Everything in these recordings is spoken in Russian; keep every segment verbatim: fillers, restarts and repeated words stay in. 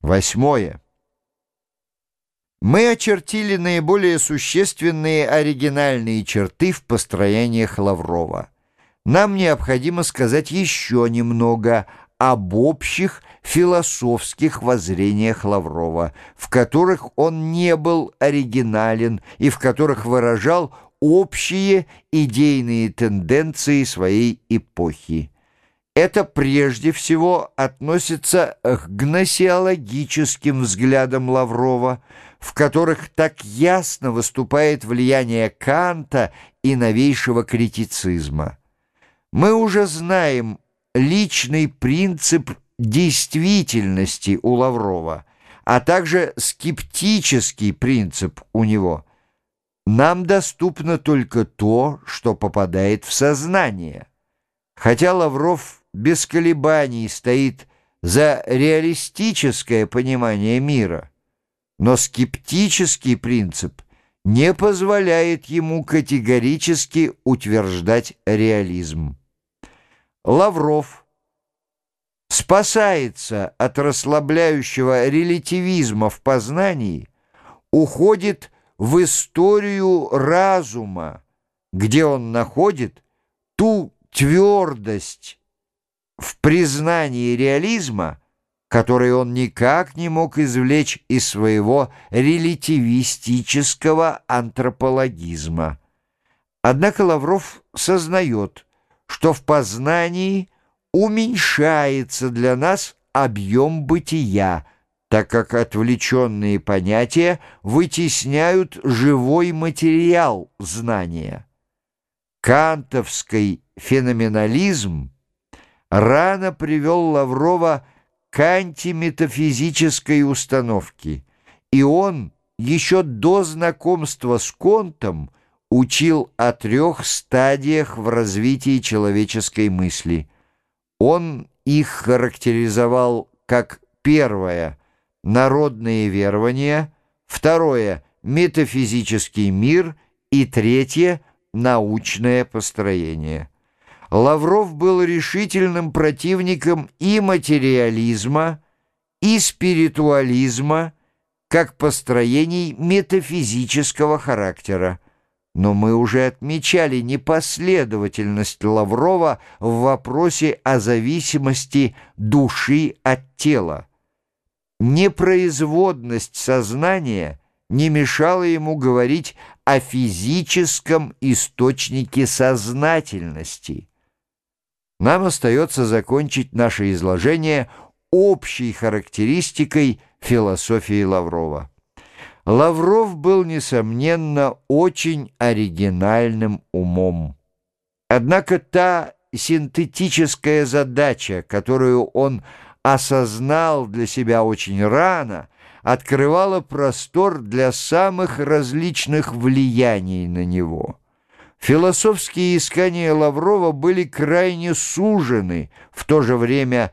Восьмое. Мы очертили наиболее существенные оригинальные черты в построениях Лаврова. Нам необходимо сказать еще немного об общих философских воззрениях Лаврова, в которых он не был оригинален и в которых выражал общие идейные тенденции своей эпохи. Это прежде всего относится к гносеологическим взглядам Лаврова, в которых так ясно выступает влияние Канта и новейшего критицизма. Мы уже знаем личный принцип действительности у Лаврова, а также скептический принцип у него. Нам доступно только то, что попадает в сознание. Хотя Лавров без колебаний стоит за реалистическое понимание мира, но скептический принцип не позволяет ему категорически утверждать реализм. Лавров спасается от расслабляющего релятивизма в познании, уходит в историю разума, где он находит ту твердость в признании реализма, который он никак не мог извлечь из своего релятивистического антропологизма. Однако Лавров сознает, что в познании уменьшается для нас объем бытия, так как отвлеченные понятия вытесняют живой материал знания. Кантовский феноменализм рано привел Лаврова к антиметафизической установке, и он еще до знакомства с Контом учил о трех стадиях в развитии человеческой мысли. Он их характеризовал как первое – народные верования, второе – метафизический мир и третье – научное построение. Лавров был решительным противником и материализма, и спиритуализма, как построений метафизического характера. Но мы уже отмечали непоследовательность Лаврова в вопросе о зависимости души от тела. Непроизводность сознания не мешала ему говорить о физическом источнике сознательности. Нам остается закончить наше изложение общей характеристикой философии Лаврова. Лавров был, несомненно, очень оригинальным умом. Однако та синтетическая задача, которую он осознал для себя очень рано, открывала простор для самых различных влияний на него. Философские искания Лаврова были крайне сужены, в то же время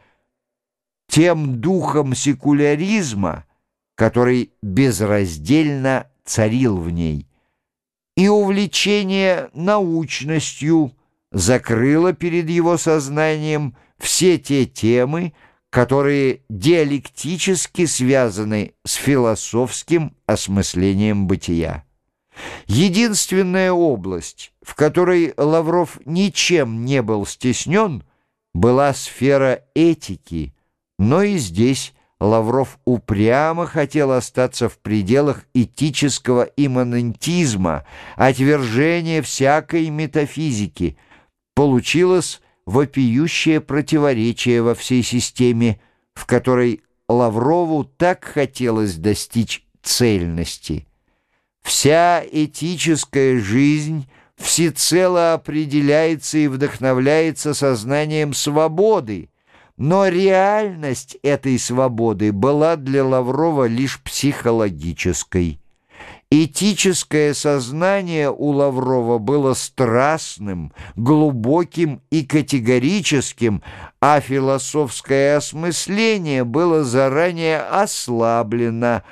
тем духом секуляризма, который безраздельно царил в ней, и увлечение научностью закрыло перед его сознанием все те темы, которые диалектически связаны с философским осмыслением бытия. Единственная область, в которой Лавров ничем не был стеснен, была сфера этики, но и здесь Лавров упрямо хотел остаться в пределах этического имманентизма, отвержения всякой метафизики. Получилось вопиющее противоречие во всей системе, в которой Лаврову так хотелось достичь цельности. Вся этическая жизнь всецело определяется и вдохновляется сознанием свободы, но реальность этой свободы была для Лаврова лишь психологической. Этическое сознание у Лаврова было страстным, глубоким и категорическим, а философское осмысление было заранее ослаблено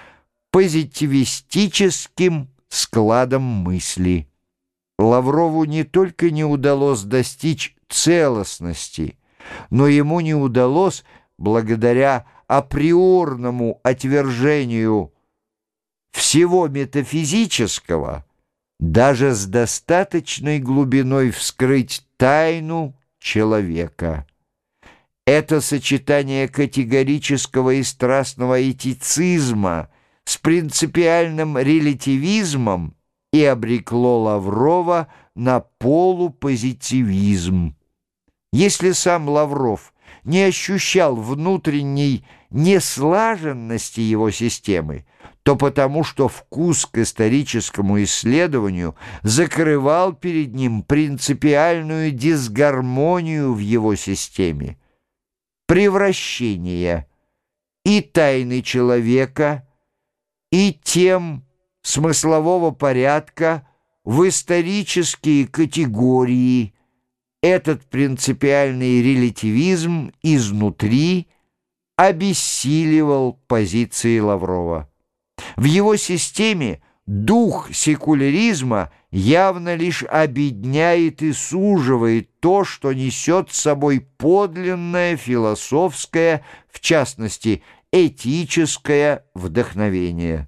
позитивистическим складом мысли. Лаврову не только не удалось достичь целостности, но ему не удалось, благодаря априорному отвержению всего метафизического, даже с достаточной глубиной вскрыть тайну человека. Это сочетание категорического и страстного этицизма с принципиальным релятивизмом и обрекло Лаврова на полупозитивизм. Если сам Лавров не ощущал внутренней неслаженности его системы, то потому что вкус к историческому исследованию закрывал перед ним принципиальную дисгармонию в его системе, превращение и тайны человека, и тем смыслового порядка в исторические категории. Этот принципиальный релятивизм изнутри обессиливал позиции Лаврова. В его системе дух секуляризма явно лишь обедняет и суживает то, что несет с собой подлинное философское, в частности, этическое вдохновение.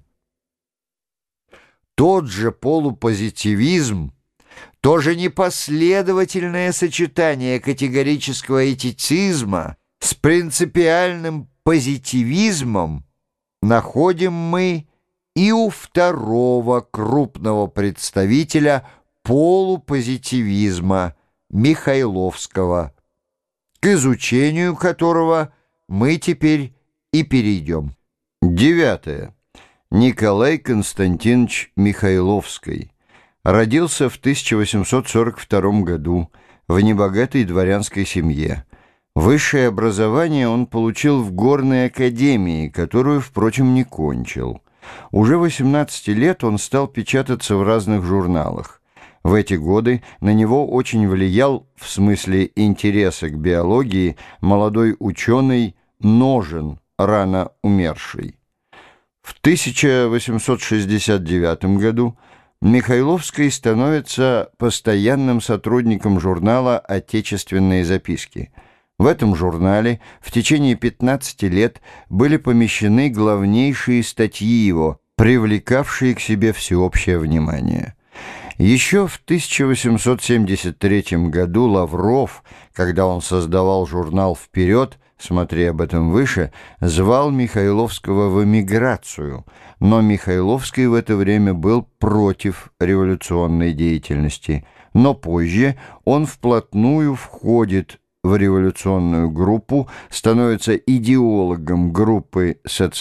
Тот же полупозитивизм, то же непоследовательное сочетание категорического этицизма с принципиальным позитивизмом находим мы и у второго крупного представителя полупозитивизма Михайловского, к изучению которого мы теперь и перейдем. Девятое. Николай Константинович Михайловский родился в тысяча восемьсот сорок втором году в небогатой дворянской семье. Высшее образование он получил в Горной академии, которую, впрочем, не кончил. Уже восемнадцати лет он стал печататься в разных журналах. В эти годы на него очень влиял, в смысле интереса к биологии, молодой ученый Ножен, рано умерший. В тысяча восемьсот шестьдесят девятом году Михайловский становится постоянным сотрудником журнала «Отечественные записки». В этом журнале в течение пятнадцати лет были помещены главнейшие статьи его, привлекавшие к себе всеобщее внимание. Еще в тысяча восемьсот семьдесят третьем году Лавров, когда он создавал журнал «Вперед», смотри об этом выше, звал Михайловского в эмиграцию, но Михайловский в это время был против революционной деятельности, но позже он вплотную входит в революционную группу, становится идеологом группы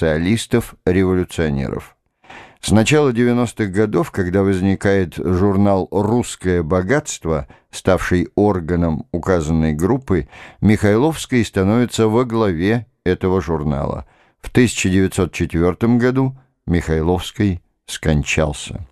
социалистов-революционеров. С начала девяностых годов, когда возникает журнал «Русское богатство», ставший органом указанной группы, Михайловский становится во главе этого журнала. В тысяча девятьсот четвёртом году Михайловский скончался.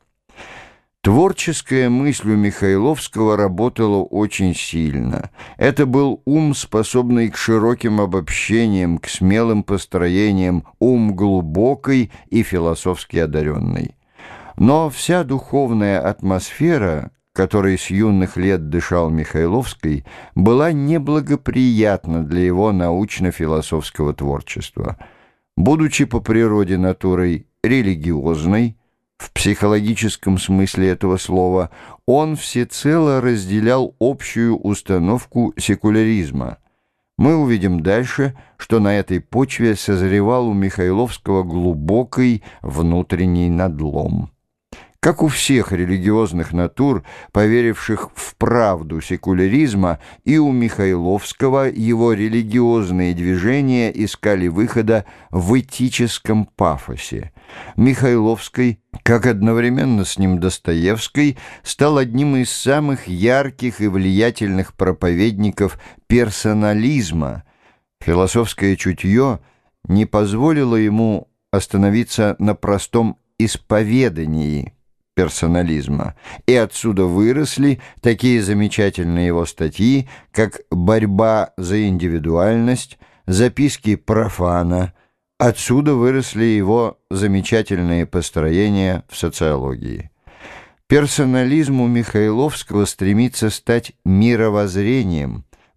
Творческая мысль у Михайловского работала очень сильно. Это был ум, способный к широким обобщениям, к смелым построениям, ум глубокий и философски одаренный. Но вся духовная атмосфера, которой с юных лет дышал Михайловский, была неблагоприятна для его научно-философского творчества. Будучи по природе натурой религиозной, в психологическом смысле этого слова, он всецело разделял общую установку секуляризма. Мы увидим дальше, что на этой почве созревал у Михайловского глубокий внутренний надлом. Как у всех религиозных натур, поверивших в правду секуляризма, и у Михайловского его религиозные движения искали выхода в этическом пафосе. Михайловский, как одновременно с ним Достоевский, стал одним из самых ярких и влиятельных проповедников персонализма. Философское чутье не позволило ему остановиться на простом исповедании персонализма, и отсюда выросли такие замечательные его статьи, как «Борьба за индивидуальность», «Записки профана». Отсюда выросли его замечательные построения в социологии. Персонализм у Михайловского стремится стать мировоззрением,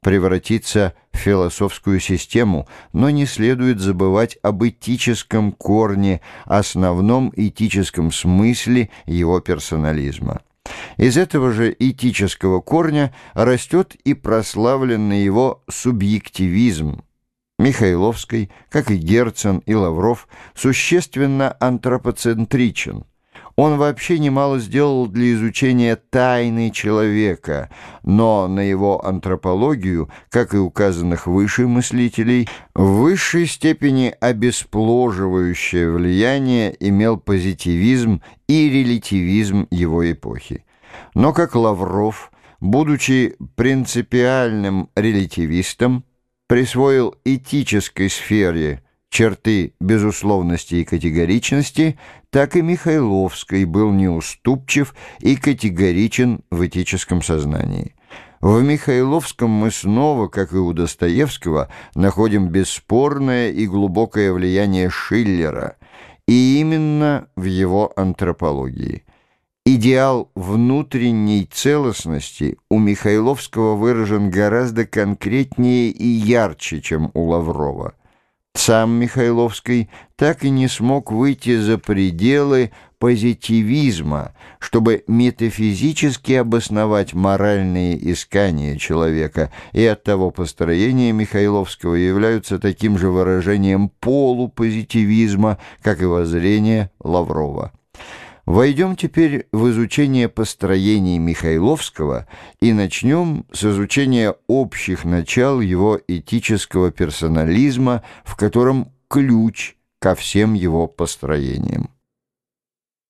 превратиться в философскую систему, но не следует забывать об этическом корне, основном этическом смысле его персонализма. Из этого же этического корня растет и прославленный его субъективизм. Михайловский, как и Герцен и Лавров, существенно антропоцентричен. Он вообще немало сделал для изучения тайны человека, но на его антропологию, как и указанных выше мыслителей, в высшей степени обеспложивающее влияние имел позитивизм и релятивизм его эпохи. Но как Лавров, будучи принципиальным релятивистом, присвоил этической сфере черты безусловности и категоричности, так и Михайловский был неуступчив и категоричен в этическом сознании. В Михайловском мы снова, как и у Достоевского, находим бесспорное и глубокое влияние Шиллера, и именно в его антропологии. Идеал внутренней целостности у Михайловского выражен гораздо конкретнее и ярче, чем у Лаврова. Сам Михайловский так и не смог выйти за пределы позитивизма, чтобы метафизически обосновать моральные искания человека, и оттого построения Михайловского являются таким же выражением полупозитивизма, как и воззрение Лаврова. Войдем теперь в изучение построений Михайловского и начнем с изучения общих начал его этического персонализма, в котором ключ ко всем его построениям.